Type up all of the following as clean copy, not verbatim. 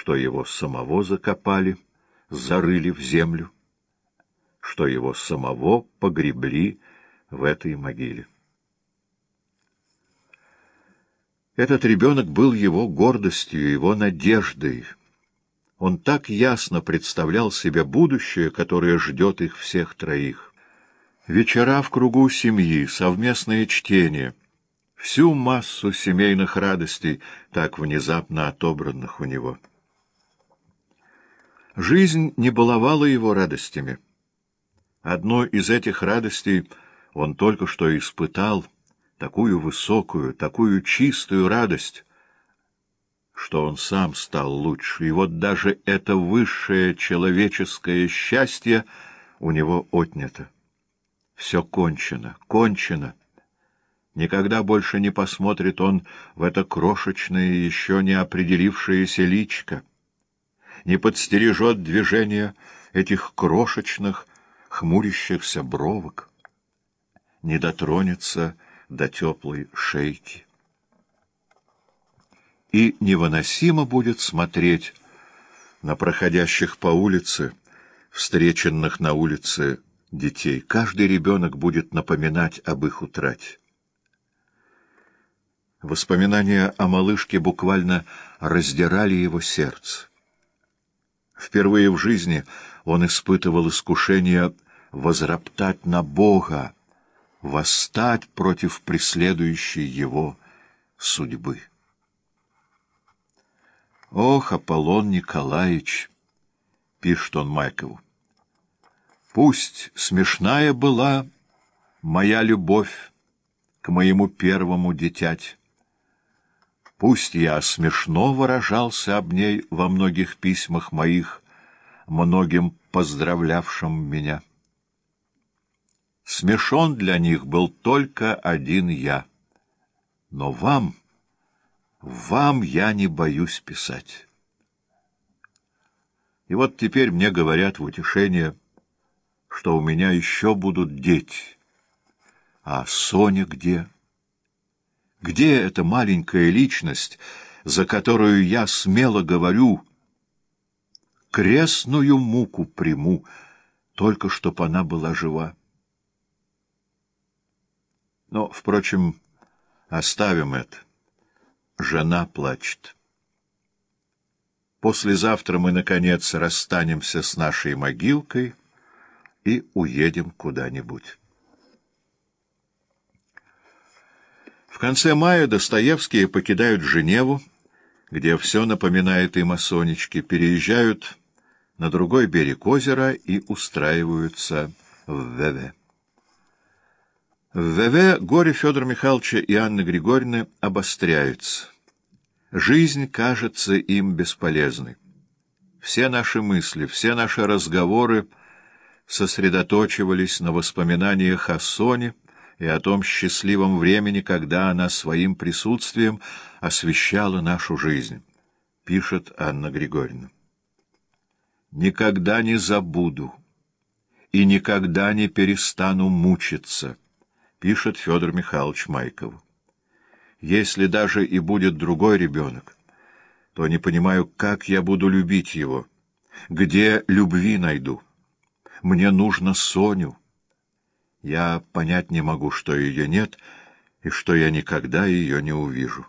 что его самого закопали, зарыли в землю, что его самого погребли в этой могиле. Этот ребенок был его гордостью, его надеждой. Он так ясно представлял себе будущее, которое ждет их всех троих. Вечера в кругу семьи, совместное чтение, всю массу семейных радостей, так внезапно отобранных у него. Жизнь не баловала его радостями. Одну из этих радостей он только что испытал, такую высокую, такую чистую радость, что он сам стал лучше, и вот даже это высшее человеческое счастье у него отнято. Все кончено, кончено. Никогда больше не посмотрит он в это крошечное, еще не определившееся личико, не подстережет движения этих крошечных, хмурящихся бровок, не дотронется до теплой шейки. И невыносимо будет смотреть на проходящих по улице, встреченных на улице детей. Каждый ребенок будет напоминать об их утрате. Воспоминания о малышке буквально раздирали его сердце. Впервые в жизни он испытывал искушение возроптать на Бога, восстать против преследующей его судьбы. «Ох, Аполлон Николаич!» — пишет он Майкову. «Пусть смешная была моя любовь к моему первому дитяти. Пусть я смешно выражался об ней во многих письмах моих, многим поздравлявшим меня. Смешон для них был только один я. Но вам я не боюсь писать. И вот теперь мне говорят в утешение, что у меня еще будут дети. А Соня где? Где эта маленькая личность, за которую я смело говорю, крестную муку приму, только чтоб она была жива? Но, впрочем, оставим это. Жена плачет. Послезавтра мы, наконец, расстанемся с нашей могилкой и уедем куда-нибудь. В конце мая Достоевские покидают Женеву, где все напоминает им о Сонечке, переезжают на другой берег озера и устраиваются в Веве. В Веве горе Федора Михайловича и Анны Григорьевны обостряется. Жизнь кажется им бесполезной. Все наши мысли, все наши разговоры сосредоточивались на воспоминаниях о Соне и о том счастливом времени, когда она своим присутствием освещала нашу жизнь, пишет Анна Григорьевна. «Никогда не забуду и никогда не перестану мучиться», пишет Федор Михайлович Майкову. «Если даже и будет другой ребенок, то не понимаю, как я буду любить его, где любви найду. Мне нужно Соню. Я понять не могу, что ее нет, и что я никогда ее не увижу».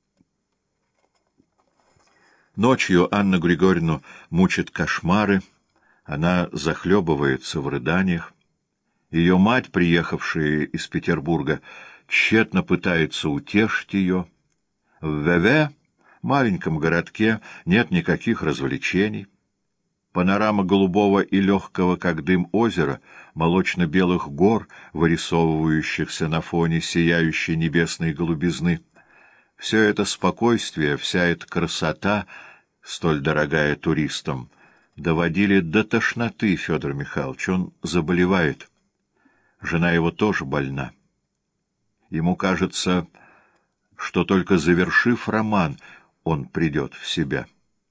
Ночью Анну Григорьевну мучат кошмары, она захлебывается в рыданиях. Ее мать, приехавшая из Петербурга, тщетно пытается утешить ее. В Веве, маленьком городке, нет никаких развлечений. Панорама голубого и легкого, как дым, озера, молочно-белых гор, вырисовывающихся на фоне сияющей небесной голубизны. Все это спокойствие, вся эта красота, столь дорогая туристам, доводили до тошноты Федора Михайловича. Он заболевает. Жена его тоже больна. Ему кажется, что только завершив роман, он придет в себя.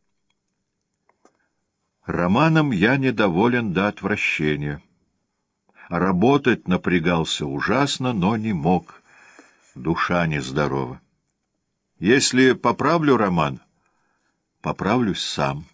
Романом я недоволен до отвращения. Работать напрягался ужасно, но не мог. Душа нездорова. Если поправлю роман, поправлюсь сам.